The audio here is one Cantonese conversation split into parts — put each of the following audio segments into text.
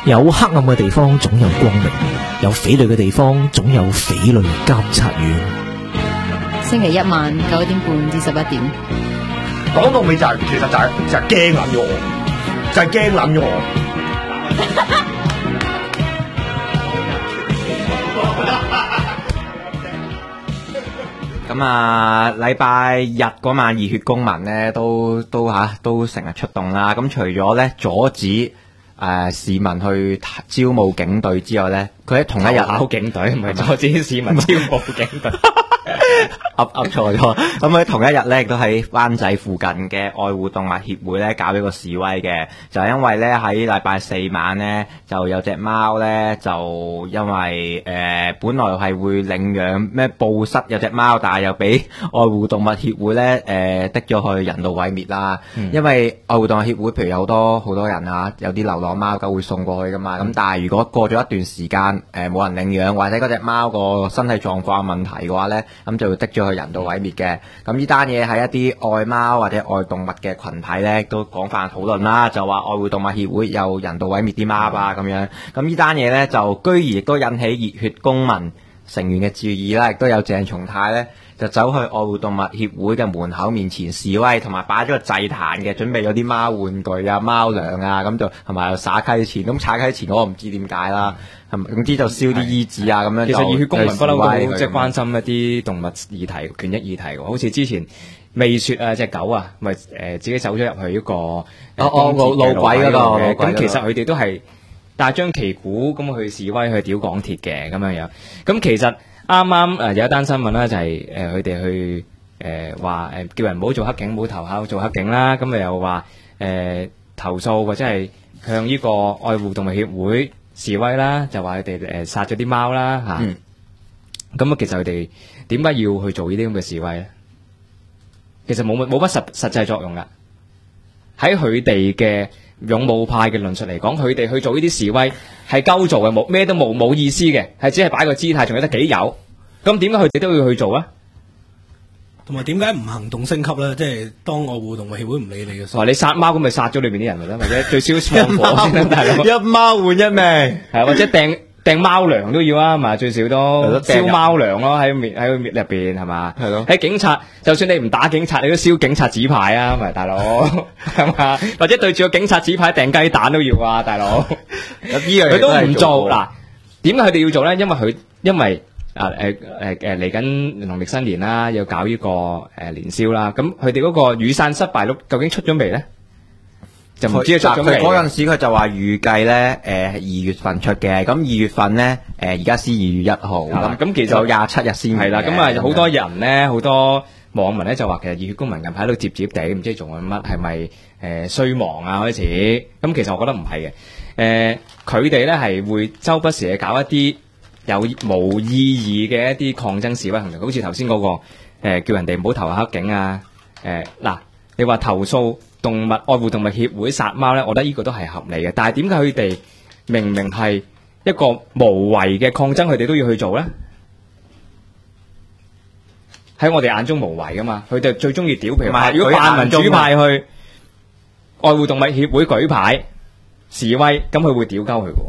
有黑暗嘅地方總有光明，有匪類嘅地方總有匪類監察院。 星期一晚9點半至11點。 講到尾就係、其實就係驚諗咗我，就係驚諗咗我。 咁啊，禮拜日嗰晚熱血公民咧都成日出動啦。咁除咗咧阻止市民去招募警隊之外咧，佢喺同一日考警隊，唔係阻止市民招募警隊。 噏錯咗，咁喺同一日咧，亦都喺灣仔附近嘅愛護動物協會咧搞咗個示威嘅，就係因為咧喺禮拜四晚咧就有隻貓咧就因為本來係會領養咩報失有隻貓，但係又俾愛護動物協會咧滴咗去人道毀滅啦。因為愛護動物協會譬如有好多人啊，有啲流浪貓狗會送過去噶嘛，咁但係如果過咗一段時間冇人領養，或者嗰隻貓個身體狀況問題嘅話咧，咁就會滴咗去人道毀滅嘅。咁呢單嘢喺一啲愛貓或者愛動物嘅群體咧都廣泛討論啦，就話愛護動物協會有人道毀滅啲貓啊咁樣。咁呢單嘢咧就居然亦都引起熱血公民成員嘅注意啦，亦都有鄭松泰咧就走去愛護動物協會嘅門口面前示威，同埋擺咗個祭壇嘅，準備咗啲貓玩具啊、貓糧啊，咁就同埋撒溪錢。咁撒溪錢我唔知點解啦，總之就燒啲衣紙啊咁樣。 其實熱血公民不嬲都好即係關心一啲動物議題、權益議題喎。好似之前未雪啊隻狗啊，咪自己走咗入去一個路軌嗰個。 咁其實佢哋都係帶張旗鼓咁去示威去屌港鐵嘅咁樣樣。咁其實啱啱有一單新聞啦，就係佢哋去話叫人唔好做黑警，唔好投考做黑警啦。咁又話投訴或者係向呢個愛護動物協會示威啦，就話佢哋殺咗啲貓啦嚇。咁其實佢哋點解要去做呢啲咁嘅示威咧？其實冇乜實際作用噶。喺佢哋嘅勇武派嘅論述嚟講，佢哋去做呢啲示威係鳩做嘅，咩都冇意思嘅，係只係擺個姿態，仲有得幾有。咁點解佢哋都要去做啊？ 同埋點解唔行動升級咧？即係當愛護動物協會唔理你嘅時候， 你殺貓咁咪殺咗裏邊啲人咪得，或者最少放火先得，大佬。 一貓換一命， 係或者掟貓糧都要啊，嘛最少都燒貓糧咯，喺佢入邊係嘛？係咯。喺警察，就算你唔打警察，你都燒警察紙牌啊，咪大佬係嘛？或者對住個警察紙牌掟雞蛋都要啊，大佬。佢都唔做嗱，點解佢哋要做咧？因為嚟緊農曆新年啦，要搞呢個年宵啦。咁佢哋嗰個雨傘失敗率究竟出咗未咧？就唔知出咗未。 嗰陣時佢就話預計咧2月份出嘅，咁2月份咧而家先2月1號，咁其實有27日先係啦。 咁啊好多人咧，好多網民咧就話其實熱血公民近排喺度接地，唔知做緊乜，係咪衰亡啊開始？咁其實我覺得唔係嘅，佢哋咧係會周不時去搞一啲有冇意義嘅一啲抗爭示威行動，好似頭先嗰個叫人哋唔好投黑警啊。嗱，你話投訴動物愛護動物協會殺貓咧，我覺得呢個都係合理嘅。但係點解佢哋明明係一個無謂嘅抗爭，佢哋都要去做咧？喺我哋眼中無謂噶嘛，佢哋最中意屌。譬如話，如果泛民主派去愛護動物協會舉牌示威，咁佢會屌鳩佢嘅。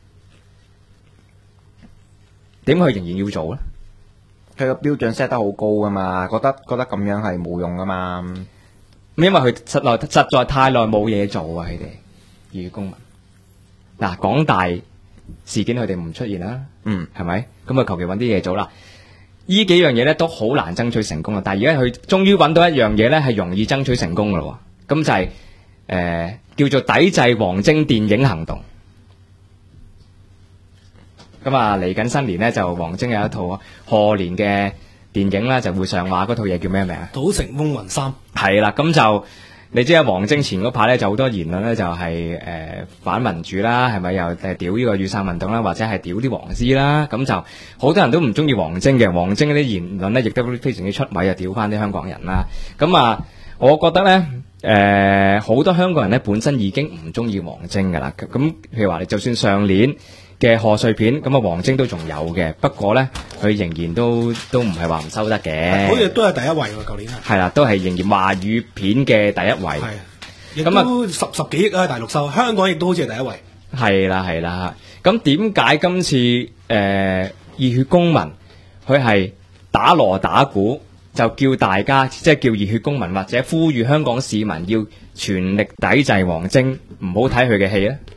點佢仍然要做咧？ 佢個標準 set 得好高噶嘛，覺得咁樣係冇用噶嘛。 因為佢實在太耐冇嘢做啊！佢哋熱血公民嗱，港大事件佢哋唔出現啦，係咪？咁啊，求其揾啲嘢做啦。呢幾樣嘢咧都好難爭取成功啊！但係而家佢終於揾到一樣嘢咧，係容易爭取成功噶咯。咁就係叫做抵制王晶電影行動。咁啊，嚟緊新年咧就王晶有一套賀年嘅電影啦，就會上畫。嗰套嘢叫咩名啊？ 賭城風雲3。係啦，咁就你知啊，王晶前嗰排咧就好多言論咧，就係反民主啦，係咪又屌呢個雨傘運動啦，或者係屌啲黃絲啦，咁就好多人都唔中意王晶嘅。王晶嗰啲言論咧，亦都非常之出位，又屌翻啲香港人啦。咁啊，我覺得咧，好多香港人咧本身已經唔中意王晶噶啦。咁譬如話，你就算上年嘅賀歲片，咁啊王晶都仲有嘅，不過咧佢仍然都唔係話唔收得嘅。 好似都係第一位喎，舊年係啦，都係仍然華語片嘅第一位。 係，亦都十幾億啊，大陸收，香港亦都好似係第一位。 係啦，咁點解今次熱血公民佢係打鑼打鼓，就叫大家即係叫熱血公民或者呼籲香港市民要全力抵制王晶，唔好睇佢嘅戲咧？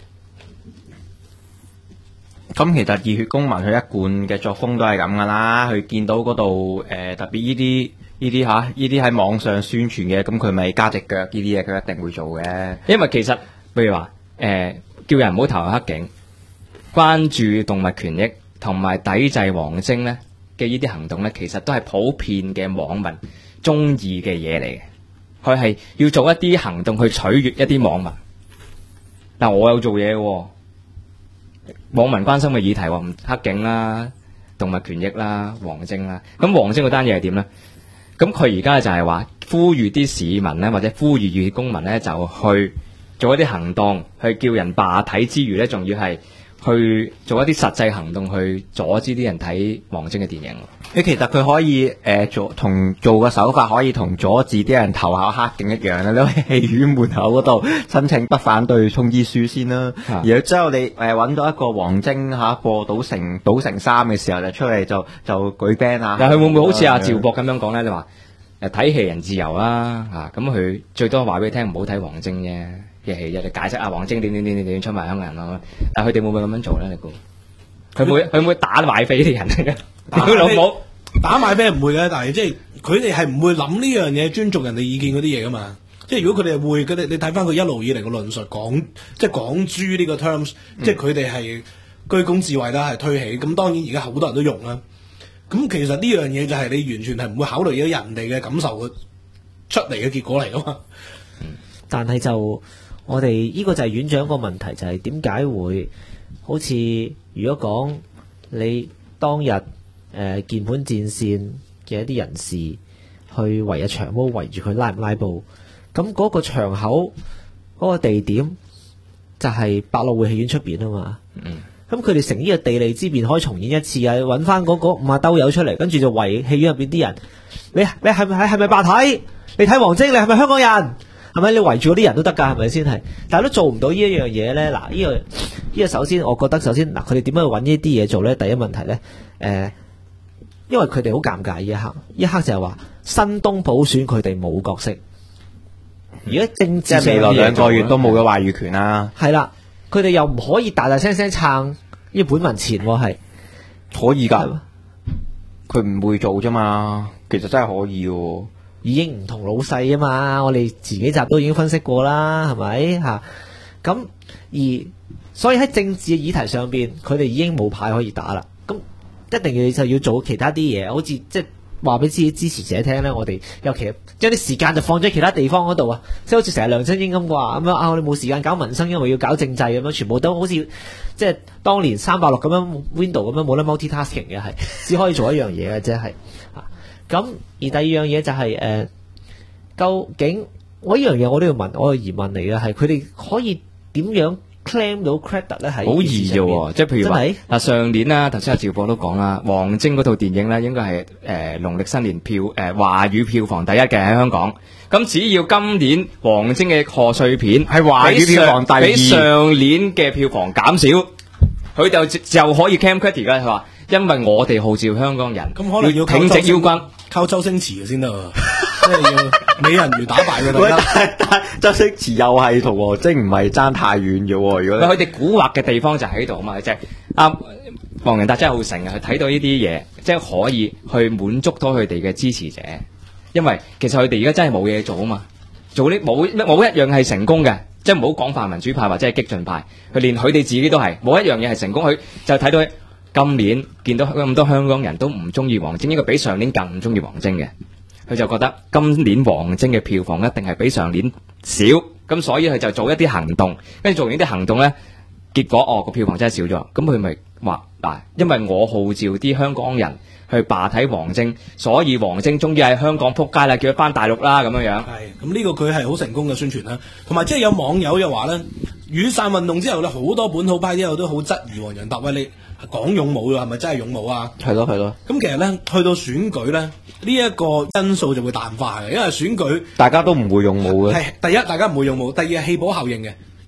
咁其實熱血公民佢一貫嘅作風都係咁噶啦，佢見到嗰度特別呢啲喺網上宣傳嘅，咁佢咪加隻腳呢啲嘢，佢一定會做嘅。 因為其實譬如話叫人唔好投下黑警，關注動物權益同埋抵制王晶咧嘅呢啲行動咧，其實都係普遍嘅網民中意嘅嘢嚟嘅。佢係要做一啲行動去取悅一啲網民。但我有做嘢喎。網民關心嘅議題話唔黑警啦、動物權益啦、王晶啦，咁王晶嗰單嘢係點呢？咁佢而家就係話呼籲啲市民呢，或者呼籲熱血公民呢，就去做一啲行動，去叫人罷睇之餘呢，仲要係去做一啲實際行動去阻止啲人睇王晶嘅電影。 其實佢可以做個手法可以同阻止啲人投下黑警一樣啦，你喺戲院門口嗰度申請不反對通知書先啦，然後之後你揾到一個王晶播賭城3嘅時候就出嚟就舉 band 啊。 但係佢會唔會好似阿趙博咁樣講咧？你話睇戲人自由啦咁佢最多話俾你聽唔好睇王晶啫嘅戲啫，你解釋啊王晶點出賣香港人咯。但係佢哋會唔會咁樣做咧？你估佢會打買飛啲人嚟嘅？屌老母！ 打買飛唔會嘅，但係即係佢哋係唔會諗呢樣嘢，尊重人哋意見嗰啲嘢噶嘛。即係如果佢哋會，你睇翻佢一路以嚟嘅論述，即係港豬呢個 terms，即係佢哋係居功至偉啦，係推起。咁當然而家好多人都用啦。咁其實呢樣嘢就係你完全係唔會考慮咗人哋嘅感受嘅出嚟嘅結果嚟噶嘛。 但係就我哋呢個就係院長個問題，就係點解會好似如果講你當日鍵盤戰線嘅一啲人士去圍日長毛圍住佢拉唔拉布，咁嗰個場口嗰個地點就係百老匯戲院出邊啊嘛。咁佢哋乘呢個地利之便可以重演一次啊，揾翻嗰50兜友出嚟，跟住就圍戲院入邊啲人，你係咪罷睇？你睇王晶，你係咪香港人？係咪你圍住嗰啲人都得㗎？係咪先係？但係都做唔到呢一樣嘢咧。嗱，呢個首先，我覺得首先嗱，佢哋點樣去揾呢啲嘢做咧？第一問題咧，因為佢哋好尷尬呢一刻就係話新東普選佢哋冇角色，而家政治即係未來2個月都冇咗話語權啦。 係啦，佢哋又唔可以大大聲聲撐呢本民前喎，係可以㗎，佢唔會做啫嘛。其實真係可以喎。 已經唔同老細啊嘛，我哋前幾集都已經分析過啦，係咪嚇？咁而所以喺政治嘅議題上邊，佢哋已經冇牌可以打啦。咁一定就要做其他啲嘢，好似即係話俾自己支持者聽咧。我哋尤其將啲時間就放咗喺其他地方嗰度啊，即係好似成日梁振英咁話咁樣啊，我哋冇時間搞民生，因為要搞政制咁樣，全部都好似即係當年360咁樣 Window 咁樣冇得 multitasking 嘅，係只可以做一樣嘢嘅啫，係啊。咁而第二樣嘢就係究竟我呢樣嘢我都要問，我有疑問嚟嘅係佢哋可以點樣 claim 到 credit 咧？係好易啫喎，即係譬如話嗱，上年啦，頭先阿趙博都講啦，王晶嗰套電影咧應該係農曆新年華語票房第一嘅喺香港。咁只要今年王晶嘅賀歲片係華語票房第二，比上年嘅票房減少，佢就可以 claim credit 㗎。佢話因為我哋號召香港人， 咁可能要挺直腰骨。 靠周星馳嘅先得喎，即係要美人魚打敗佢哋。 但周星馳又係同王晶唔係爭太遠嘅喎。如果佢哋蠱惑嘅地方就喺度啊嘛，即係黃仁達真係好醒啊，佢睇到呢啲嘢，即係可以去滿足到佢哋嘅支持者。因為其實佢哋而家真係冇嘢做啊嘛，做啲冇一樣係成功嘅，即係唔好講泛民主派或者係激進派，佢連佢哋自己都係冇一樣嘢係成功。佢就睇到今年見到咁多香港人都唔中意王晶，應該比上年更唔中意王晶嘅，佢就覺得今年王晶嘅票房一定係比上年少，咁所以佢就做一啲行動，跟住做完呢啲行動呢，結果個票房真係少咗，咁佢咪話嗱，因為我號召啲香港人去罷睇王晶，所以王晶終於喺香港撲街啦，叫佢翻大陸啦咁樣樣。 係，咁呢個佢係好成功嘅宣傳啦，同埋即係有網友又話呢，雨傘運動之後呢，好多本土派之後都好質疑黃仁達，喂，你講勇武係咪真係勇武啊？ 係咯。 咁其實咧，去到選舉咧，呢一個因素就會淡化嘅，因為選舉大家都唔會勇武嘅。 係第一，大家唔會勇武；第二係棄保效應嘅，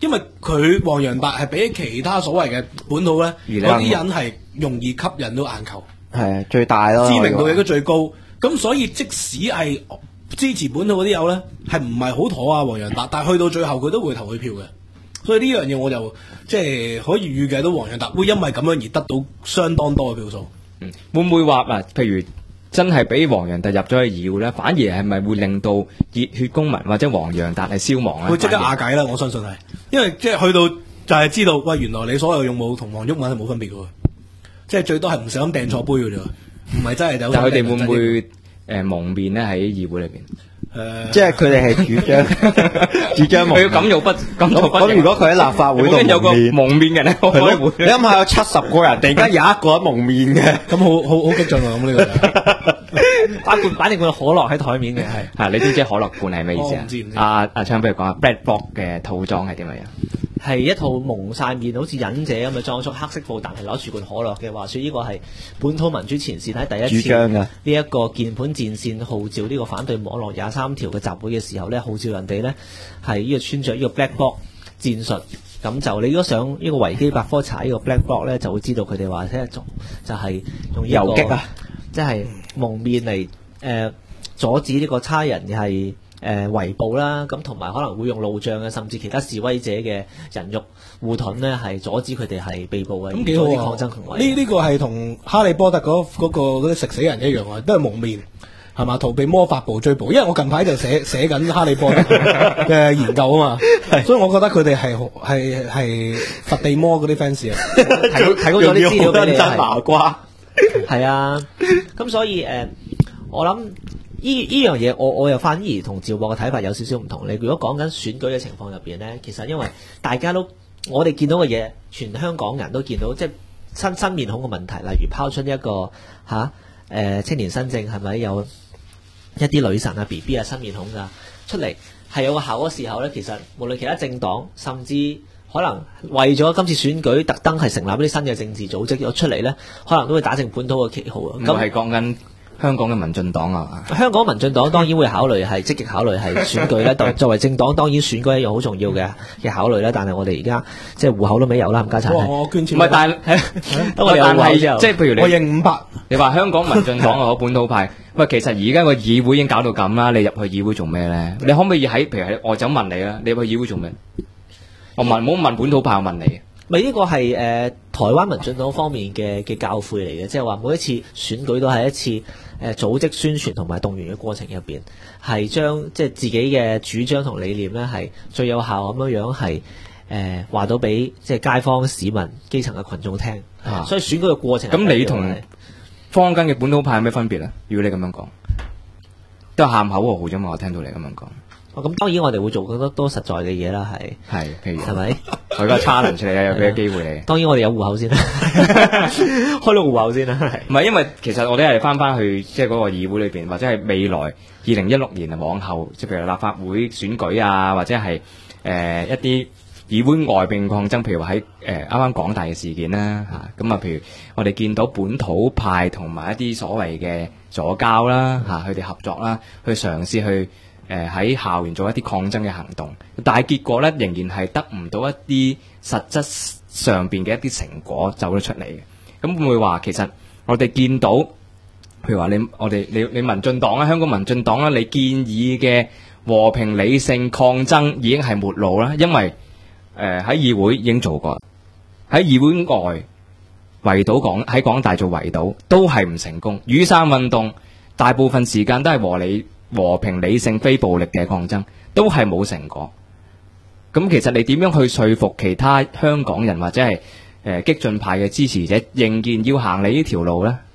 因為佢黃洋達係比起其他所謂嘅本土咧，嗰啲人係容易吸引到眼球， 係啊，最大咯， 知名度亦都最高。咁所以即使係支持本土嗰啲友咧，係唔係好妥啊黃洋達，但係去到最後佢都會投佢票嘅。所以呢樣嘢我就即係可以預計到黃洋達會因為咁樣而得到相當多嘅票數。 會唔會話嗱？譬如真係俾黃洋達入咗去議會咧，反而係咪會令到熱血公民或者黃洋達係消亡咧？ 會即刻瓦解啦！我相信係，因為即係去到就係知道，喂，原來你所有用武同黃毓民係冇分別嘅喎，即係最多係唔小心掟錯杯嘅啫，唔係真係有。 但係佢哋會唔會蒙面咧喺議會裏邊？ 即係佢哋係主張蒙面。 佢要敢怒不敢怒不。 咁如果佢喺立法會度有個蒙面嘅人喺開會， 你諗下有70個人，突然間有一個蒙面嘅， 咁好激進啊！咁呢個擺定罐可樂喺台面嘅係。 你知唔知可樂罐係咩意思啊？ 唔知。 阿昌，不如講下 Black Bloc 嘅套裝係點樣？ 係一套蒙晒面，好似忍者咁嘅裝束，黑色布，但係攞住罐可樂嘅。話說呢個係本土民主前線喺第一次呢一個鍵盤戰線號召呢個反對網絡23條嘅集會嘅時候咧，號召人哋咧係呢個穿着呢個 Black Bloc 戰術。咁就你如果上呢個維基百科查呢個 Black Bloc 咧，就會知道佢哋話聽日就係用遊擊啊，即係蒙面嚟阻止呢個差人係圍捕啦，咁同埋可能會用路障嘅，甚至其他示威者嘅人肉護盾呢，係阻止佢哋係被捕嘅。 咁幾好啊！ 抗爭行為呢個係同哈利波特嗰啲食死人一樣啊，都係蒙面係嘛，逃避魔法部追捕。因為我近排就寫緊哈利波特嘅研究啊嘛，所以我覺得佢哋係佛地魔嗰啲 fans 啊， 提供咗啲資料俾你真麻瓜。 係啊，咁所以我諗。呢樣嘢我又反而同趙博嘅睇法有少少唔同。你如果講緊選舉嘅情況入邊呢，其實因為大家都我哋見到嘅嘢，全香港人都見到，即係新面孔嘅問題，例如拋出一個青年新政係咪有一啲女神啊 BB 啊新面孔㗎出嚟係有個效果時候呢，其實無論其他政黨，甚至可能為咗今次選舉特登係成立一啲新嘅政治組織咗出嚟呢，可能都會打正本土嘅旗號啊。 咁係講緊香港嘅民進黨啊， 香港民進黨當然會考慮係積極考慮係選舉咧。作為政黨，當然選舉一樣好重要嘅考慮啦。但係我哋而家即係戶口都未有啦，冚家鏟。 我捐錢。 唔係，但係即係譬如你， 我認500。 你話香港民進黨啊，本土派，喂，其實而家個議會已經搞到咁啦，你入去議會做咩咧？你可唔可以譬如喺外走問你啦？你入去議會做咩？我問，唔好問本土派，我問你。 咪呢個係台灣民進黨方面嘅教誨嚟嘅，即係話每一次選舉都係一次組織宣傳同埋動員嘅過程入邊，係將即係自己嘅主張同理念咧係最有效咁樣係話到俾即係街坊市民基層嘅群眾聽。所以選舉嘅過程咁你同坊間嘅本土派有咩分別咧？如果你咁樣講，都係喊口號啫嘛，我聽到你咁樣講。 咁當然我哋會做更多實在嘅嘢啦， 係，譬如係咪？ 我而家 challenge 你啊，有俾個機會你。 當然我哋有戶口先啦，開到戶口先啦。 唔係，因為其實我哋係翻去即係嗰個議會裏邊，或者係未來2016年啊往後，即係譬如立法會選舉啊，或者係一啲議會外邊抗爭，譬如話喺啱啱港大嘅事件啦嚇，咁啊，譬如我哋見到本土派同埋一啲所謂嘅左膠啦嚇，佢哋合作啦，去嘗試去。喺校園做一啲抗爭嘅行動，但係結果咧仍然係得唔到一啲實質上邊嘅一啲成果走咗出嚟嘅。咁會唔會話其實我哋見到，譬如話你民進黨啦，香港民進黨啦，你建議嘅和平理性抗爭已經係末路啦，因為喺議會已經做過，喺議會外圍堵喺港大做圍堵都係唔成功。雨傘運動大部分時間都係和平理性非暴力嘅抗爭都係冇成果，咁其實你點樣去說服其他香港人或者係激進派嘅支持者，仍然要行你呢條路呢？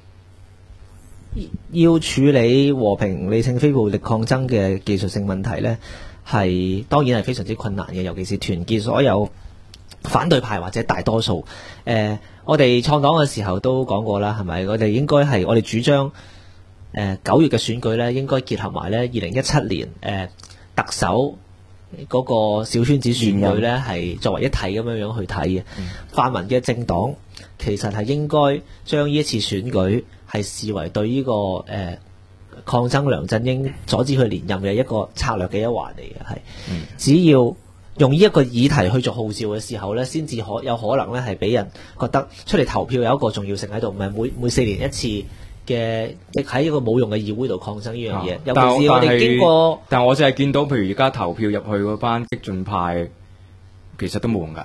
要處理和平理性非暴力抗爭嘅技術性問題呢，係當然係非常之困難嘅，尤其是團結所有反對派或者大多數。我哋創黨嘅時候都講過啦，係咪？我哋應該係我哋主張。9月嘅選舉咧，應該結合埋咧2017年特首嗰個小圈子選舉咧，係作為一體咁樣去睇嘅。泛民嘅政黨其實係應該將呢一次選舉係視為對呢個抗爭梁振英阻止佢連任嘅一個策略嘅一環嚟嘅，係只要用呢一個議題去做號召嘅時候咧，先至有可能咧係俾人覺得出嚟投票有一個重要性喺度，唔係每4年一次嘅，亦喺一個冇用嘅議會度抗爭呢樣嘢。尤其是我哋經過， 但我就係見到，譬如而家投票入去嗰班激進派，其實都冇用噶，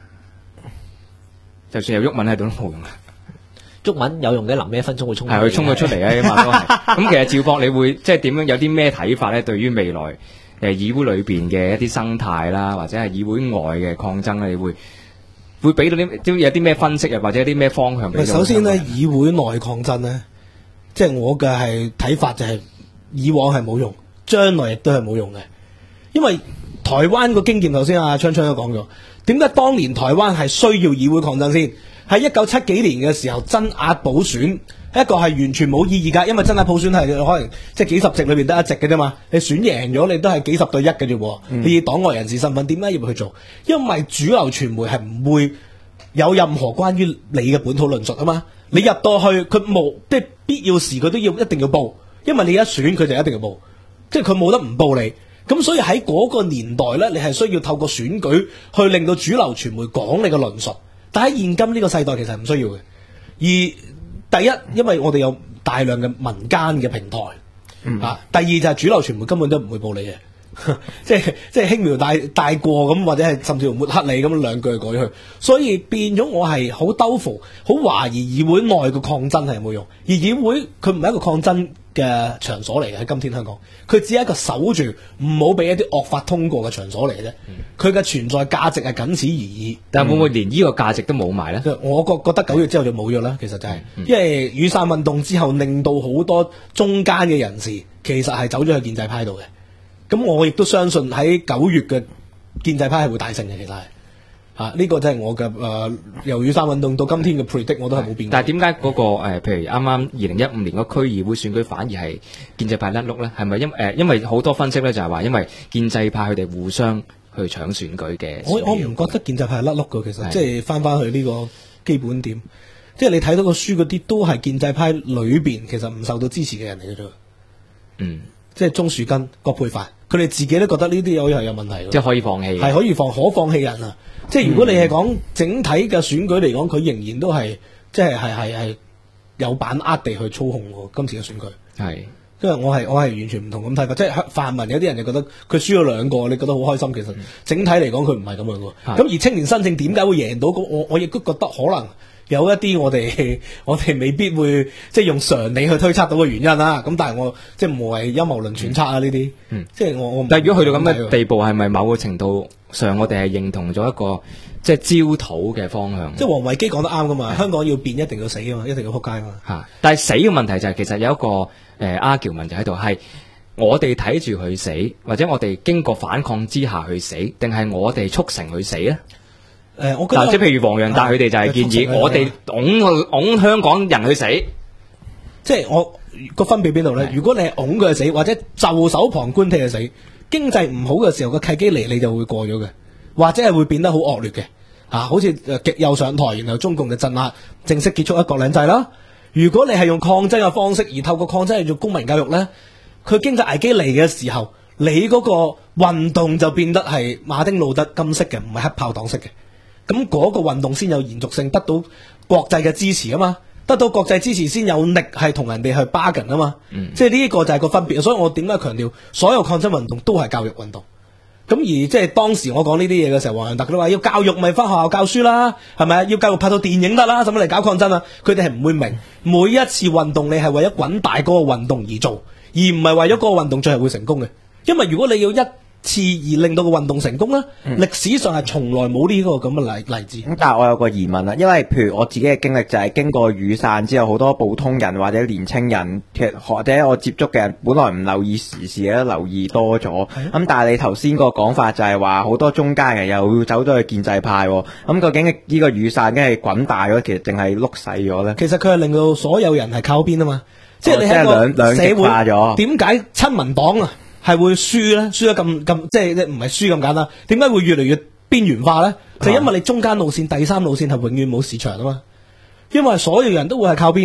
就算有毓民喺度都冇用噶。 毓民有用嘅，臨尾1分鐘會衝， 係佢衝咗出嚟啊！起碼都係。咁其實趙博，你會即係點樣有啲咩睇法咧？對於未來議會裏邊嘅一啲生態啦，或者係議會外嘅抗爭咧，你會俾到啲都有啲咩分析啊，或者啲咩方向俾到？ 首先咧，議會內抗爭咧，即係我嘅係睇法就係以往係冇用，將來亦都係冇用嘅。因為台灣個經驗，頭先阿昌昌都講咗，點解當年台灣係需要議會抗爭先？喺1970幾年嘅時候，真額補選一個係完全冇意義㗎，因為真額補選係可能即係幾十席裏邊得一席嘅啫嘛。你選贏咗，你都係幾十對1嘅啫喎。你以黨外人士身份點解要去做？因為主流傳媒係唔會有任何關於你嘅本土論述啊嘛。你入到去，佢冇即係必要時佢都一定要報，因為你一選佢就一定要報，即係佢冇得唔報你。咁所以喺嗰個年代咧，你係需要透過選舉去令到主流傳媒講你嘅論述。但喺現今呢個世代其實係唔需要嘅。而第一，因為我哋有大量嘅民間嘅平台，第二就係主流傳媒根本都唔會報你嘅，即係輕描帶過咁，或者係甚至乎抹黑你咁兩句改去，所以變咗我係好兜伏，好懷疑議會內嘅抗爭係有冇用。而議會佢唔係一個抗爭嘅場所嚟嘅，喺今天香港，佢只係一個守住唔好俾一啲惡法通過嘅場所嚟嘅啫。佢嘅存在價值係僅此而已。 但係會唔會連呢個價值都冇埋咧？ 我覺得9月之後就冇咗啦。其實就係、因為雨傘運動之後，令到好多中間嘅人士其實係走咗去建制派度嘅。咁我亦都相信喺9月嘅建制派係會大勝嘅，其實係。呢個真係我嘅由雨傘運動到今天嘅 predict 我都係冇變過。 但係點解嗰個譬如啱啱2015年嗰區議會選舉反而係建制派甩碌咧？係咪因為好多分析咧就係話因為建制派佢哋互相去搶選舉嘅？ 我唔覺得建制派係甩碌嘅，其實即係翻去呢個基本點，即係你睇到個書嗰啲都係建制派裏邊其實唔受到支持嘅人嚟嘅啫。即係鍾樹根、葛珮帆，佢哋自己都覺得呢啲有問題嘅， 即係可以放棄， 係可放棄人啊！即係如果你係講整體嘅選舉嚟講，佢仍然都係即係有把握地去操控今次嘅選舉。係，因為我係完全唔同咁睇法，即係泛民有啲人就覺得佢輸咗2個，你覺得好開心，其實整體嚟講佢唔係咁樣嘅。咁而青年新政點解會贏到？我亦都覺得可能有一啲我哋未必會即係用常理去推測到嘅原因啦。咁但係我即係無謂陰謀論揣測啊呢啲。即係我。但係如果去到咁嘅地步，係咪某個程度上我哋係認同咗一個即係焦土嘅方向？即係黃維基講得啱噶嘛，香港要變一定要死啊嘛，一定要撲街啊嘛。 但係死嘅問題就係其實有一個argument就喺度係我哋睇住佢死，或者我哋經過反抗之下去死，定係我哋促成佢死咧？ 我覺得即係譬如黃洋達佢哋就係建議我哋拱香港人去死， 即係我個分別邊度咧？如果你係拱佢去死，或者袖手旁觀睇佢死，經濟唔好嘅時候個契機嚟你就會過咗嘅，或者係會變得好惡劣嘅。好似極右上台，然後中共嘅鎮壓正式結束一國兩制啦。如果你係用抗爭嘅方式，而透過抗爭去做公民教育咧，佢經濟危機嚟嘅時候，你嗰個運動就變得係馬丁路德金式嘅，唔係黑炮黨式嘅。咁嗰個運動先有延續性，得到國際嘅支持啊嘛，得到國際支持先有力係同人哋去 bargain 啊嘛。即係呢一個就係個分別。所以我點解強調所有抗爭運動都係教育運動。咁而即係當時我講呢啲嘢嘅時候，黃洋達佢都話要教育咪翻學校教書啦，係咪啊？要教育拍到電影得啦，使乜嚟搞抗爭啊？佢哋係唔會明每一次運動你係為咗滾大嗰個運動而做，而唔係為咗嗰個運動最後會成功嘅。因為如果你要一次而令到個運動成功啦，歷史上係從來冇呢個咁嘅例子。 咁但係我有個疑問啦，因為譬如我自己嘅經歷就係經過雨傘之後，好多普通人或者年青人，或者我接觸嘅人，本來唔留意時事嘅都留意多咗。咁但係你頭先個講法就係話好多中間人又走咗去建制派，咁究竟呢個雨傘梗係滾大咗，其實定係碌細咗咧？ 其實佢係令到所有人係靠邊啊嘛，即係你喺個社會點解親民黨啊？係會輸咧，輸得咁即係唔係輸咁簡單？點解會越嚟越邊緣化咧？就因為你中間路線、第三路線係永遠冇市場啊嘛。因為所有人都會係靠邊，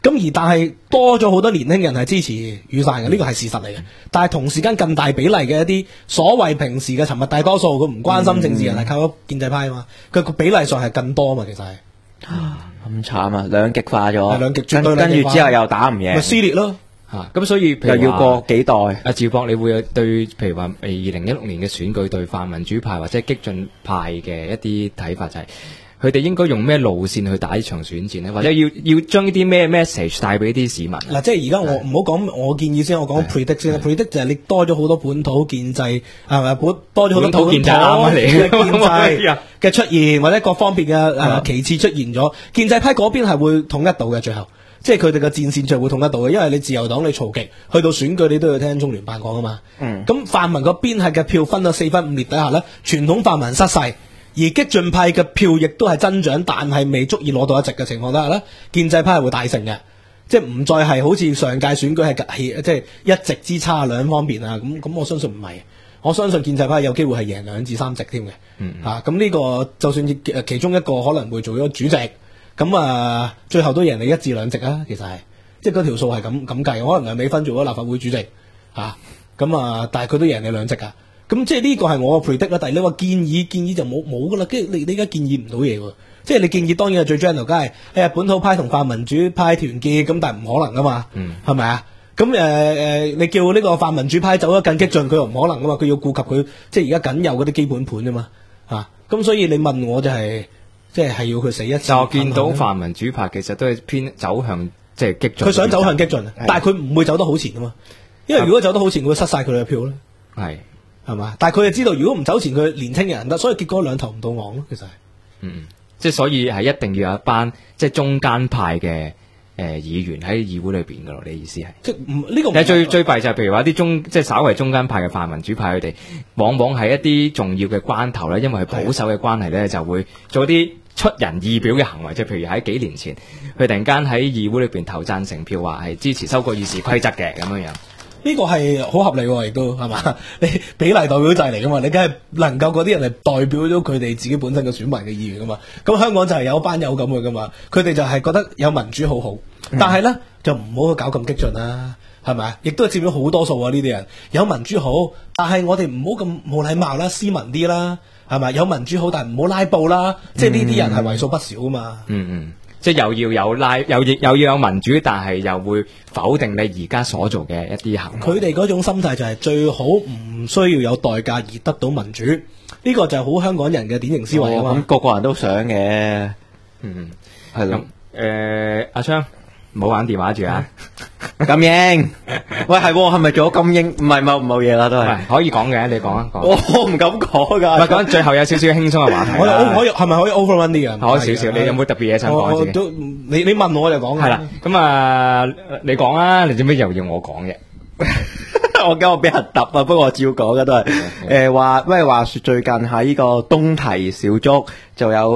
咁但係多咗好多年輕人係支持雨傘嘅，呢個係事實嚟嘅。但係同時間更大比例嘅一啲所謂平時嘅沉默大多數，佢唔關心政治人係靠咗建制派啊嘛，佢個比例上係更多啊嘛，其實係咁慘啊，兩極化咗， 係兩極絕對兩極化跟住之後又打唔贏， 咪撕裂咯。 咁所以譬又要如話過幾代。 阿趙博，你會有對譬如話2016年嘅選舉對泛民主派或者激進派嘅一啲睇法，就係佢哋應該用咩路線去打呢場選戰呢？或者要將呢啲咩 message 帶俾啲市民？ 嗱，即係而家我唔好講我建議先，我講 predict 先啦。predict 就係你多咗好多本土建制係咪？多咗好多本土建制啱啊你嘅建制嘅出現，或者各方面嘅旗幟出現咗，建制派嗰邊係會統一到嘅最後。即係佢哋嘅戰線就會統一到嘅，因為你自由黨你嘈極，去到選舉你都要聽中聯辦講啊嘛。咁泛民嗰邊係嘅票分到4分5裂底下呢，傳統泛民失勢，而激進派嘅票亦都係增長，但係未足以攞到一席嘅情況底下呢，建制派係會大勝嘅，即係唔再係好似上屆選舉係即係一席之差兩方面啊。咁我相信唔係，我相信建制派有機會係贏2至3席添嘅。咁呢個就算其中一個可能會做咗主席。咁最後都贏你1至2席啊！其實係，即係嗰條數係咁計，可能梁美芬做咗立法會主席但係佢都贏你2席啊！咁即係呢個係我嘅 predict 啦。但係你話建議就冇噶啦，跟住你而家建議唔到嘢喎。即係你建議當然係最 general，梗係本土派同泛民主派團結，咁但係唔可能噶嘛，係咪啊？咁你叫呢個泛民主派走得更激進，佢又唔可能噶嘛，佢要顧及佢即係而家僅有嗰啲基本盤啊嘛，咁所以你問我就係。即係要佢死一次。 就我見到泛民主派其實都係偏走向即係激進。 佢想走向激進，但係佢唔會走得好前啊嘛。因為如果走得好前，佢會失晒佢嘅票咧。係嘛？但係佢就知道，如果唔走前，佢年輕人得，所以結果兩頭唔到岸咯。其實係。 即係所以係一定要有一班即係中間派嘅議員喺議會裏邊噶咯。你意思係？即係呢個。 最弊就係譬如話啲即係稍為中間派嘅泛民主派，佢哋往往係一啲重要嘅關頭咧，因為係保守嘅關係咧，就會做啲出人意表嘅行為，即係譬如喺幾年前，佢突然間喺議會裏邊投贊成票，話係支持修改議事規則嘅咁樣樣。 呢個係好合理喎，亦都係嘛？你比例代表制嚟噶嘛？你梗係能夠嗰啲人嚟代表咗佢哋自己本身嘅選民嘅意願噶嘛？咁香港就係有班友咁嘅噶嘛？佢哋就係覺得有民主好好，但係咧就唔好去搞咁激進啦，係咪？亦都係佔咗好多數啊！呢啲人有民主好，但係我哋唔好咁冇禮貌啦，斯文啲啦。係咪有民主好，但係唔好拉布啦？即係呢啲人係為數不少啊嘛。 即係又要有又要有民主，但係又會否定你而家所做嘅一啲行為。 佢哋嗰種心態就係最好唔需要有代價而得到民主，呢個就係好香港人嘅典型思維啊嘛。 咁個人都想嘅，係咯。 阿昌唔好玩電話住啊！ 金英，喂係咪做咗金英？唔係冇嘢啦，都係可以講嘅，你講啊。 我唔敢講㗎。 唔係講最後有少少輕鬆嘅話題。 我係咪可以 overrun 啲啊？ 可以少少。你有冇特別嘢想講自己？ 你問我就講。 係啦，咁你講啊！你做咩又要我講嘅？ 我驚我俾人揼啊！不過我照講嘅都係話說最近喺呢個東堤小築就有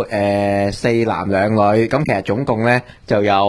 4男2女，咁其實總共咧就有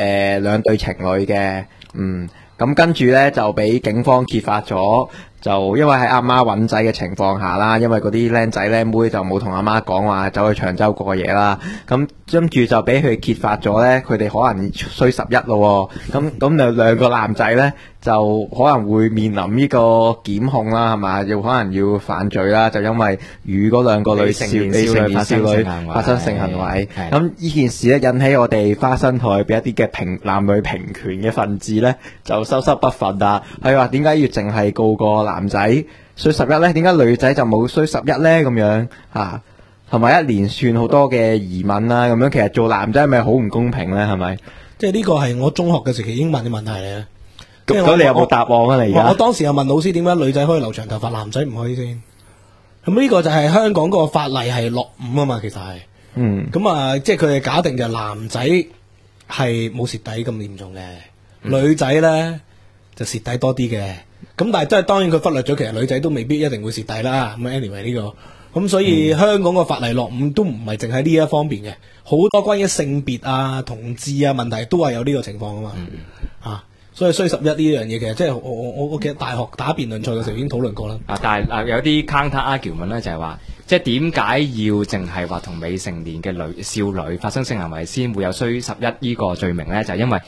2對情侶嘅，咁跟住咧就俾警方揭發咗。就因為喺阿媽揾仔嘅情況下啦，因為嗰啲僆仔僆妹就冇同阿媽講話走去長洲過夜啦，咁跟住就俾佢揭發咗咧，佢哋可能衰11咯，咁2個男仔咧就可能會面臨呢個檢控啦，係嘛？要可能要犯罪啦，就因為與嗰2個未成年少女發生性行為，咁呢件事咧引起我哋花生台俾一啲嘅男女平權嘅分子咧就收拾不忿啊！係話點解要淨係告個男仔衰11咧？點解女仔就冇衰11咧？咁樣嚇，同埋一連串好多嘅疑問啦。咁樣其實做男仔係咪好唔公平咧？係咪？ 即係呢個係我中學嘅時期已經問嘅問題嚟嘅。 咁你有冇答案啊？你而家我當時又問老師點解女仔可以留長頭髮，男仔唔可以先？咁呢個就係香港嗰個法例係落伍啊嘛，其實係。咁即係佢哋假定就男仔係冇蝕底咁嚴重嘅，女仔咧就蝕底多啲嘅。咁但係即係當然佢忽略咗，其實女仔都未必一定會蝕底啦。咁 anyway 呢個，咁所以香港個法例落伍都唔係淨係呢一方面嘅，好多關於性別啊、同志啊問題都係有呢個情況啊嘛。所以衰11呢樣嘢其實即係我記得大學打辯論賽嘅時候已經討論過啦。 但係有啲 counter argument 咧，就係話，即係點解要淨係話同未成年嘅少女發生性行為先會有衰11呢個罪名咧？就係因為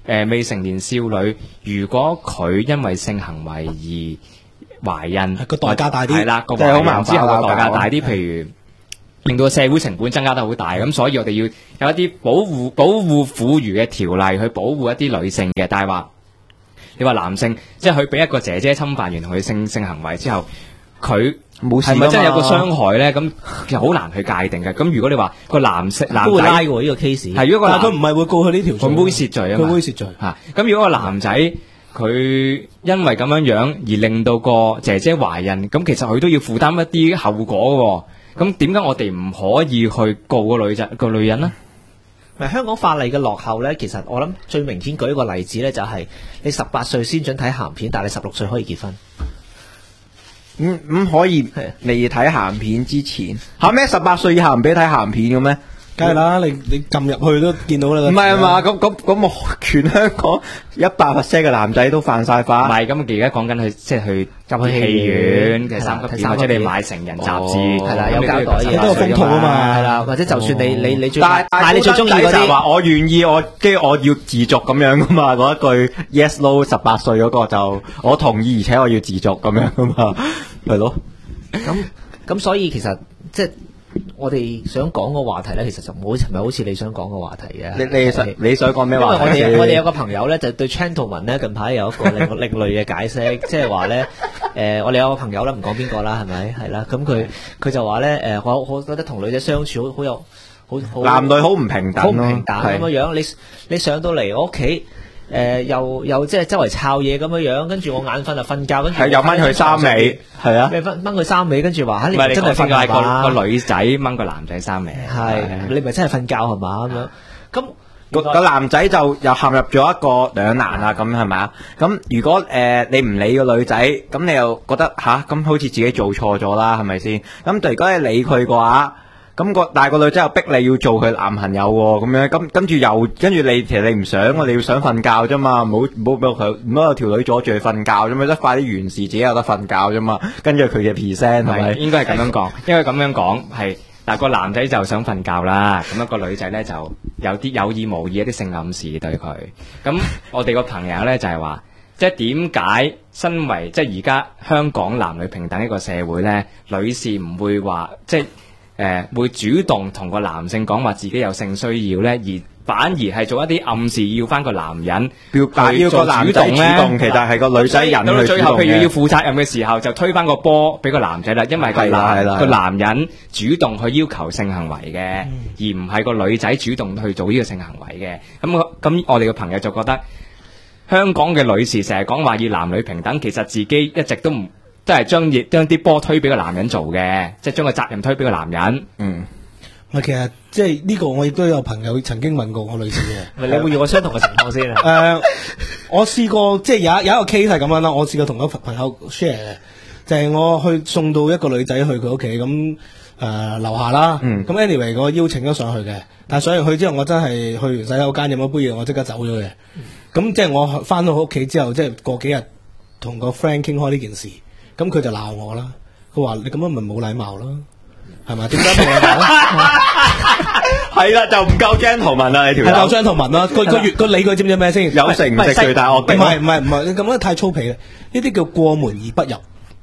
未成年少女，如果佢因為性行為而懷孕， 個代價大啲係啦，個即係好懷孕之後個代價大啲， 係譬如令到社會成本增加得好大，咁所以我哋要有一啲保護婦孺嘅條例去保護一啲女性嘅，但係話你話男性，即係佢俾一個姐姐侵犯完同佢性行為之後，佢冇事㗎嘛係咪真係有個傷害咧？咁其實好難去界定嘅。咁如果你話個男仔都會拉喎呢個 case。 係如果個男但係佢唔係會告佢呢條罪， 佢猥褻罪啊嘛佢猥褻罪。 嚇，咁如果個男仔佢因為咁樣而令到個姐姐懷孕，咁其實佢都要負擔一啲後果嘅喎。咁點解我哋唔可以去告個女人呢？ 香港法例嘅落後呢，其實我諗最明顯舉一個例子呢，就係你18歲先準睇鹹片，但係你16歲可以結婚。 咁可以未睇鹹片之前，嚇咩18歲以下唔俾睇鹹片嘅咩？ 梗係啦，你撳入去都見到啦。 唔係啊嘛，咁我全香港100% 嘅男仔都犯晒唔法。 係，咁而家講緊去入去戲院嘅3級片，或者你買成人雜誌， 係啦，有膠袋嘅， 都有封套啊嘛係啦，或者就算你最但買你最中意嗰就係啲， 話我願意，跟住我要自續咁樣噶嘛，嗰一句 yes no 18歲嗰個就我同意，而且我要自續咁樣噶嘛，係咯。 咁所以其實即係我哋想講個話題咧，其實就唔係好似你想講個話題嘅。 你想講咩話題？ 因為我哋有個朋友咧，就對 gentleman 咧近排有一個另類嘅解釋，即係話咧我哋有個朋友咧，唔講邊個啦，係咪？係啦，咁佢就話咧我覺得同女仔相處好有好男女好唔平等， 好唔平等咁樣樣。你上到嚟我屋企。又即係周圍抄嘢咁樣，跟住我眼瞓就瞓覺，跟住又掹佢衫尾，係啊， 你掹佢衫尾，跟住話你唔係你真係瞓覺個女仔掹個男仔衫尾， 係你咪真係瞓覺係嘛咁樣？咁個男仔就又陷入咗一個兩難啦，咁係咪啊？咁如果你唔理個女仔，咁你又覺得咁好似自己做錯咗啦，係咪先？咁如果你理佢嘅話，但係個女仔又逼你要做佢男朋友喎，咁樣跟住你其實你唔想喎，你要想瞓覺啫嘛，唔好有條女阻住佢瞓覺啫嘛，得快啲完事，自己有得瞓覺啫嘛。跟住佢嘅 present 係咪？ 應該係咁樣講，因為咁樣講係嗱個男仔就想瞓覺啦，咁個女仔咧就有啲有意無意一啲性暗示對佢。咁我哋個朋友咧就係話，即係點解身為即係而家香港男女平等一個社會咧，女士唔會話即係會主動同個男性講話自己有性需要咧，而反而係做一啲暗示要翻個男人， 要個男仔主動，其實係個女仔引佢主動嘅。 到最後，譬如要負責任嘅時候，就推翻個波俾個男仔啦，因為個男人主動去要求性行為嘅，而唔係個女仔主動去做呢個性行為嘅。咁我哋嘅朋友就覺得香港嘅女士成日講話要男女平等，其實自己一直都唔都係將啲波推俾個男人做嘅，即係將個責任推俾個男人。 其實即係呢個我亦都有朋友曾經問過我類似嘅。 你有冇遇過相同嘅情況先啊？ 我試過即係有一個 case 係咁樣啦。我試過同個朋友 share 嘅，就係我去送到一個女仔去佢屋企咁樓下啦。咁 anyway 我邀請咗上去嘅，但係上完去之後，我真係去完洗手間飲咗杯嘢，我即刻走咗嘅。咁即係我翻到屋企之後，即係過幾日同個 friend 傾開呢件事，咁佢就鬧我啦。佢話你咁樣咪冇禮貌咯。係咪？點解冇禮貌？ 係啦，就唔夠 gentleman啦，你條係夠 gentleman啦。個理據知唔知咩先？ 有成唔食罪大惡極。 唔係，你咁樣太粗鄙啦！呢啲叫過門而不入。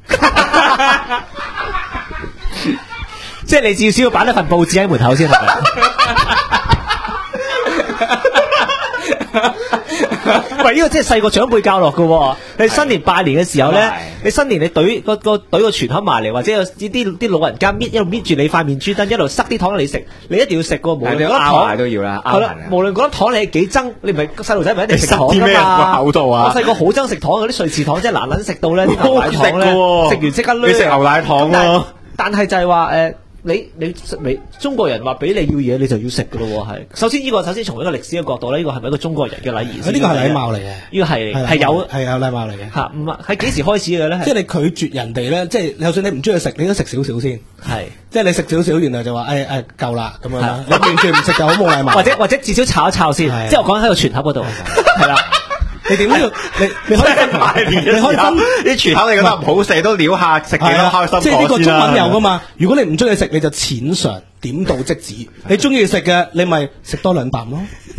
即係你至少要擺一份報紙喺門口先係咪？喂，呢個真係細個長輩教落嘅喎。你新年拜年嘅時候咧，你新年你懟個全盒埋嚟，或者有啲老人家一路搣住你塊面專登，一路塞啲糖你食，你一定要食嘅。無論嗰粒糖都要啦， 係啦，無論嗰粒糖你係幾憎，你唔係細路仔唔係一定食糖㗎咩嘛。 口度啊？ 我細個好憎食糖，嗰啲瑞士糖真係難撚食到咧，啲牛奶糖咧，食完即刻攣。 你食牛奶糖喎？ 但係就係話你中國人話俾你要嘢，你就要食噶咯喎，係。首先從一個歷史嘅角度咧，呢個係咪一個中國人嘅禮儀？ 呢個係禮貌嚟嘅， 呢個係有禮貌嚟嘅。 嚇，唔係喺幾時開始嘅咧？ 即係你拒絕人哋咧，即係就算你唔中意食，你都食少少先。 係， 即係你食少少，然後就話夠啦咁樣啦。你完全唔食就好冇禮貌。 或者至少炒一炒先，即係我講喺個全盒嗰度，係啦。 你點都要你可以分買年嘅時候，啲全口你覺得唔好食都撩下食幾多開心。 即係呢個中文有噶嘛？如果你唔中意食，你就淺嘗點到即止。你中意食嘅，你咪食多2啖咯。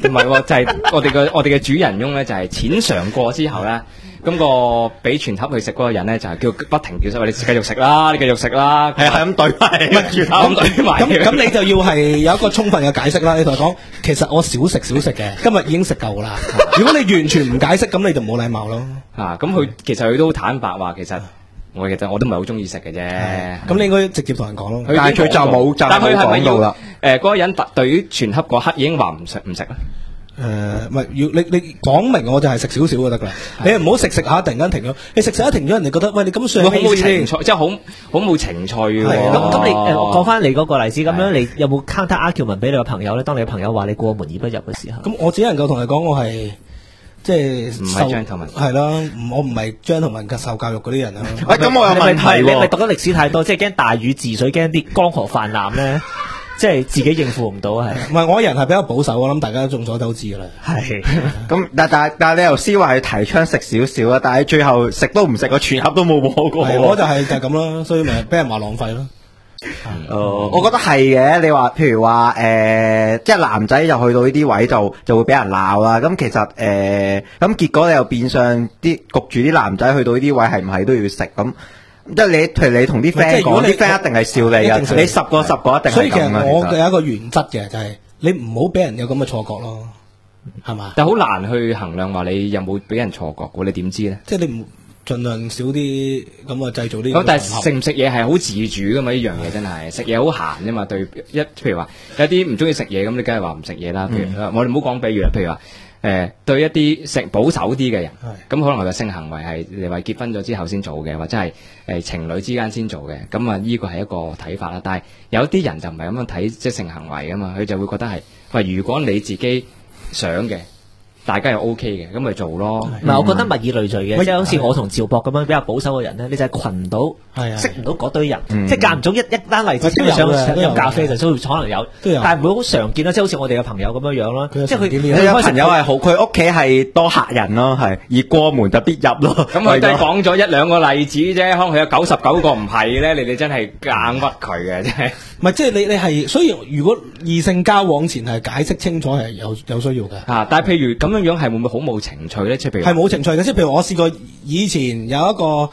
唔係喎，就係我哋嘅主人翁咧，就係淺嘗過之後咧，咁個俾全盒去食嗰個人咧，就係叫不停叫佢你繼續食啦，你繼續食啦， 係咁對埋， 全盒咁對埋。 咁你就要係有一個充分嘅解釋啦。你同佢講，其實我少食嘅，今日已經食夠啦。如果你完全唔解釋，咁你就冇禮貌咯。 咁佢其實佢都坦白話，其實我都唔係好中意食嘅啫。 咁你應該直接同人講咯。 但係佢就冇但佢係咪要講到啦。 嗰個人對於全盒嗰刻已經話唔食咧？ 唔係要你講明，我就係食少少就得噶啦。你唔好食下突然間停咗，你食停咗，人哋覺得喂你咁上好冇情趣，即係好冇情趣喎。 咁你講翻你嗰個例子，咁樣你有冇 counter argument 俾你個朋友咧？當你嘅朋友話你過門而不入嘅時候， 咁我只能夠同你講，我係即係唔係 gentleman 係啦，我唔係 gentleman 嘅受教育嗰啲人啊。 喂，咁我有問題喎。 你咪讀得歷史太多，即係驚大禹治水，驚啲江河泛濫咧。即係自己應付唔到係， 唔係我人係比較保守，我諗大家眾所周知噶啦。 係咁，但你頭先話要提倡食少少啊，但係最後食都唔食，個全盒都冇摸過。 我就係咁啦，所以咪俾人話浪費咯。 我覺得係嘅。你話譬如話即係男仔就去到呢啲位就會俾人鬧啦。咁其實咁結果你又變相焗住啲男仔去到呢啲位係唔係都要食咁？即係譬如你同啲 friend 講，啲 friend 一定係笑你噶，你十個一定係咁啊。 所以其實我有一個原則嘅，就係你唔好俾人有咁嘅錯覺咯，係嘛？ 但係好難去衡量話你有冇俾人錯覺嘅，你點知咧？ 即係你唔盡量少啲咁啊，製造啲。 咁但係食唔食嘢係好自主噶嘛？呢樣嘢真係食嘢好閒啫嘛。對譬如話有啲唔中意食嘢咁，你梗係話唔食嘢啦。譬如我哋唔好講比喻啦，譬如話。對一啲食保守啲嘅人，咁可能佢嘅性行為係你話結婚咗之後先做嘅，或者係情侶之間先做嘅，咁啊呢個係一個睇法啦。但係有啲人就唔係咁樣睇即係性行為噶嘛，佢就會覺得係喂，如果你自己想嘅，大家又 OK 嘅，咁咪做咯。 唔係，我覺得物以類聚嘅，即係好似我同趙博咁樣比較保守嘅人咧，你就係群到識唔到嗰堆人，即係間唔中一單例子，都想飲咖啡就都可能有，但係唔會好常見咯。即係好似我哋嘅朋友咁樣樣咯，即係佢有朋友係好，佢屋企係多客人咯，係而過門就必入咯。 咁佢都係講咗一兩個例子啫，可能佢有99個唔係咧，你哋真係硬屈佢嘅真係。 唔係，即係你係，所以如果異性交往前係解釋清楚係有需要嘅。 但係譬如咁樣係會唔會好冇情趣咧？即係譬如係冇情趣嘅，即係譬如我試過以前有一個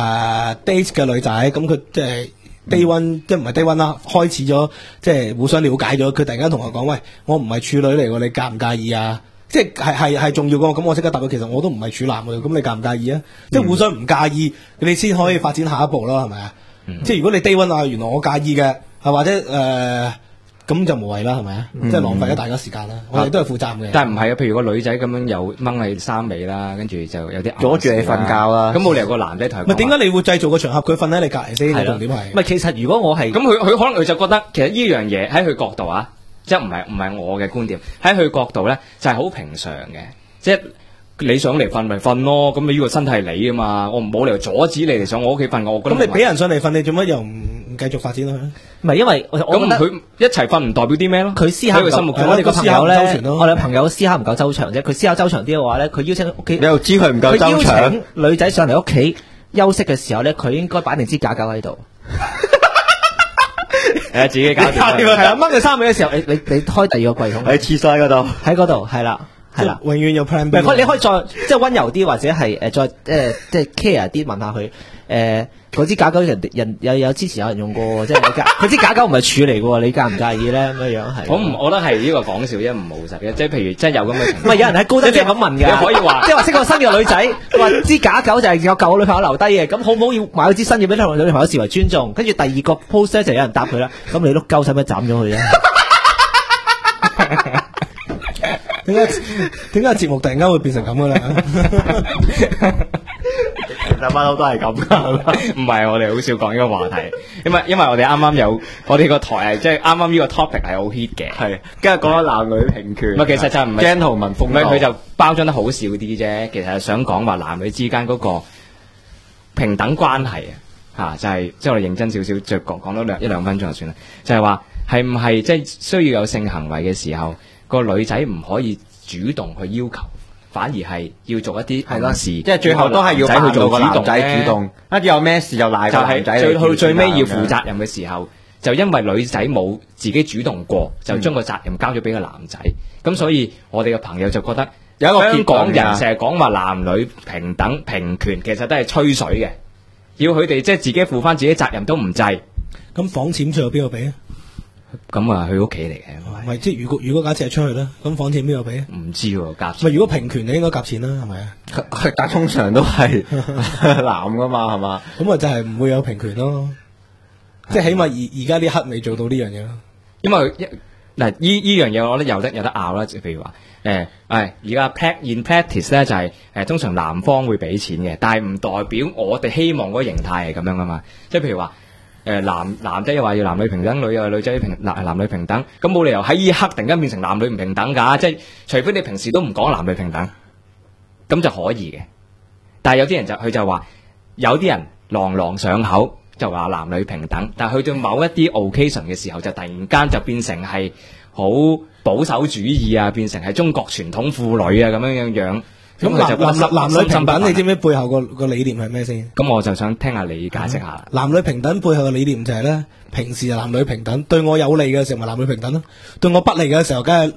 date 嘅女仔，咁佢即係 day one，即係唔係 day one 啦，開始咗即係互相了解咗，佢突然間同我講：喂，我唔係處女嚟喎，你介唔介意啊？即係重要嘅，咁我即刻答佢，其實我都唔係處男嘅，咁你介唔介意啊？即係互相唔介意，你先可以發展下一步咯，係咪啊？即係如果你 day one 啊，原來我介意嘅。或者咁就無謂啦，係咪啊？即係浪費咗大家時間啦。我哋都係負責嘅。 但係唔係啊？譬如個女仔咁樣又掹你衫尾啦，跟住就有啲阻住你瞓覺啦。 咁冇理由個男仔同佢。 唔係點解你會製造個場合佢瞓喺你隔離先？重點係。 唔係其實如果我係咁，佢可能佢就覺得其實呢樣嘢喺佢角度啊，即係唔係我嘅觀點，喺佢角度咧就係好平常嘅，即係。你想嚟瞓咪瞓咯，咁你呢個身體係你啊嘛，我冇理由阻止你嚟上我屋企瞓，我覺得。咁你俾人上嚟瞓，你做乜又唔繼續發展落去？ 唔係因為我覺得佢一齊瞓唔代表啲咩咯？ 佢思考佢心目中我哋個朋友咧，我哋朋友思考唔夠周詳啫。佢思考周詳啲嘅話咧，佢邀請屋企， 你又知佢唔夠周詳。 佢邀請女仔上嚟屋企休息嘅時候咧，佢應該擺定支假狗喺度。 自己搞掂。 係啦，掹佢衫尾嘅時候，你開第二個櫃桶喺廁所嗰度， 喺嗰度係啦。係啦， 永遠有 plan B。 你可以再即係溫柔啲，或者係再即係 care 啲問下佢嗰支假狗人有之前有人用過，即係佢支假狗唔係處嚟嘅，你介唔介意咧？咁樣樣係。 我覺得係呢個講笑啫，唔務實嘅。即係譬如真係有咁嘅情況。 唔係有人喺高登上咁問嘅， 你可以話即係話識個新嘅女仔，話支假狗就係有舊女朋友留低嘅，咁好唔好要買嗰支新嘅俾女朋友視為尊重？跟住第二個 post 咧就有人答佢啦，咁你碌鳩使唔使斬咗佢咧？ 點解節目突然間會變成咁嘅咧？ 大班佬都係咁噶， 唔係我哋好少講呢個話題，因為我哋啱啱有我哋個台係即係啱啱呢個 topic 係好 hit 嘅， 係跟住講咗男女平權， 唔係其實就唔係 gentleman風， 唔係佢就包裝得好笑啲啫，其實係想講話男女之間嗰個平等關係啊，就係即係我哋認真少少，再講多一兩分鐘就算啦，就係話係唔係即係需要有性行為嘅時候，個女仔唔可以主動去要求，反而係要做一啲暗示，即係最後都係要去做個男仔主動，跟住有咩事就賴個男仔， 就係去最尾要負責任嘅時候， 就因為女仔冇自己主動過，就將個責任交咗俾個男仔。咁所以我哋嘅朋友就覺得有一個香港人結論㗎成日講話男女平等平權，其實都係吹水嘅。要佢哋即係自己負翻自己責任都唔制， 咁房錢最後邊個俾啊？ 咁啊佢屋企嚟嘅， 唔係即係如果假設係出去咧，咁房錢邊個俾啊？ 唔知喎夾唔係如果平權你應該夾錢啦，係咪啊？ 但通常都係男噶嘛，係嘛？ 咁啊就係唔會有平權咯，即係起碼而家呢刻未做到呢樣嘢咯。 因為嗱依樣嘢，我覺得有得拗啦。譬如話而家 in practice 咧就係通常男方會俾錢嘅，但係唔代表我哋希望嗰個形態係咁樣噶嘛。即係譬如話男仔又話要男女平等，女又話女仔男女平等，咁冇理由喺依刻突然間變成男女唔平等㗎。即係除非你平時都唔講男女平等，咁就可以嘅。但係有啲人佢就話有啲人朗上口。就話男女平等，但係去到某一啲 occasion 嘅時候，就突然間就變成係好保守主義啊，變成係中國傳統婦女啊咁樣。咁佢就覺得男女平等，你知唔知背後個理念係咩先？ 咁我就想聽下你解釋下啦。 男女平等背後嘅理念就係咧，平時就男女平等，對我有利嘅時候咪男女平等咯，對我不利嘅時候，梗係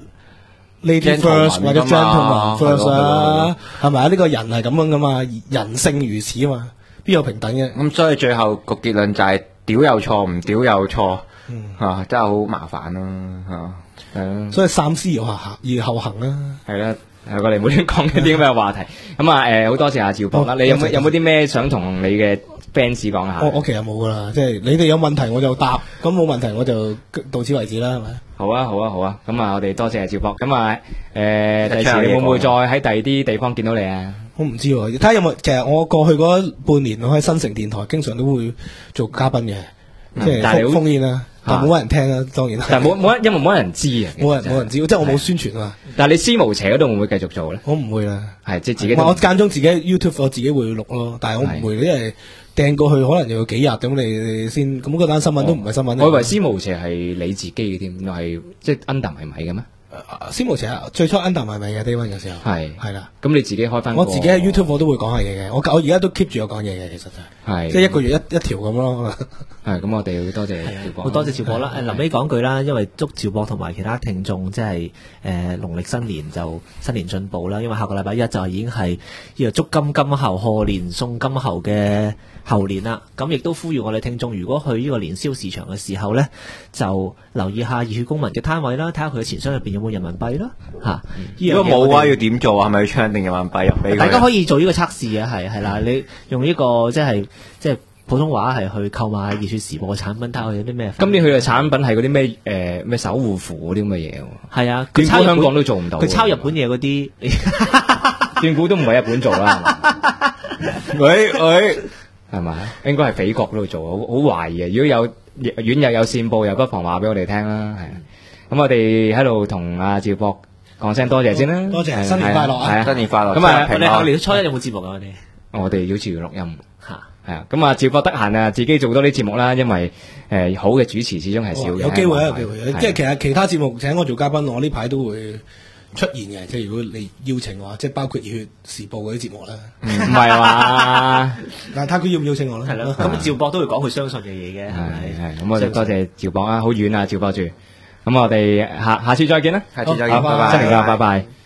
lady first 或者 gentleman first 啦，係咪啊？呢個人係咁樣噶嘛，人性如此啊嘛。邊有平等嘅？ 咁所以最後個結論就係屌有錯，唔屌有錯，真係好麻煩咯， 所以三思而後行啦。 係啦，我哋唔好亂講呢啲咁嘅話題。咁啊，好多謝阿趙博啦。你有冇啲咩想同你嘅 fans 講下？ 我其實冇噶啦，即係你哋有問題我就答，咁冇問題我就到此為止啦，係咪？ 好啊。咁啊，我哋多謝阿趙博。咁啊，第時你會唔會再喺第二啲地方見到你啊？ 我唔知喎，睇下有冇。其實我過去嗰半年我喺新城電台經常都會做嘉賓嘅，即係烽煙啦，但冇乜人聽啦，當然。 但係因為冇人知啊， 冇人知，即係我冇宣傳啊。 但係你私無邪嗰度會唔會繼續做咧？ 我唔會啦， 係即係自己。 我間中自己 YouTube 我自己會錄咯，但係我唔會，因為掟過去可能又要幾日咁，你先咁嗰單新聞都唔係新聞。 我以為私無邪係你自己嘅添，原來係即係 under 迷米嘅咩？ 私無邪最初 under 埋咪嘅 Day One 嘅時候係啦， 咁你自己開翻， 我自己喺 YouTube 我都會講下嘢嘅，我而家都 keep 住有講嘢嘅，其實就係即係一個月一條咁咯。 係咁，我哋要多謝趙博， 好多謝趙博啦。臨尾講句啦，因為祝趙博同埋其他聽眾即係農曆新年就新年進步啦。因為下個禮拜一就已經係呢個祝金金猴賀年送金猴嘅猴年啦。咁亦都呼籲我哋聽眾，如果去呢個年宵市場嘅時候呢，就留意下熱血公民嘅攤位啦，睇下佢嘅錢箱入邊有冇人民幣啦。 如果冇啊，要點做啊？係咪要唱定人民幣入俾佢？ 大家可以做呢個測試嘅，係啦，你用呢個即係普通話係去購買熱血時報嘅產品，睇下佢有啲咩。 今年佢嘅產品係嗰啲咩守護符嗰啲咁嘅嘢喎。 係啊， 佢抄香港都做唔到。 佢抄日本嘢嗰啲， 斷估都唔係日本做啦。 喂， 係咪？應該係匪國嗰度做，好懷疑啊！如果有院友有線報，又不妨話俾我哋聽啦。係咁我哋喺度同阿趙博講聲多謝先啦。 多謝，新年快樂啊！ 新年快樂。 咁啊，我哋初一有冇節目啊？ 我哋要持續錄音係啊。咁啊，趙博得閒啊，自己做多啲節目啦。因為好嘅主持始終係少嘅。 有機會啊，有機會。即係其實其他節目請我做嘉賓，我呢排都會出現嘅。即係如果你邀請我，即係包括熱血時報嗰啲節目啦。 唔係話， 但係睇佢要唔邀請我咧？ 係咯。咁趙博都會講佢相信嘅嘢嘅。 係。咁我哋多謝趙博啊，好遠啊，趙博住。咁我哋下次再見啦。 下次再見，拜拜。 新年快樂，拜拜。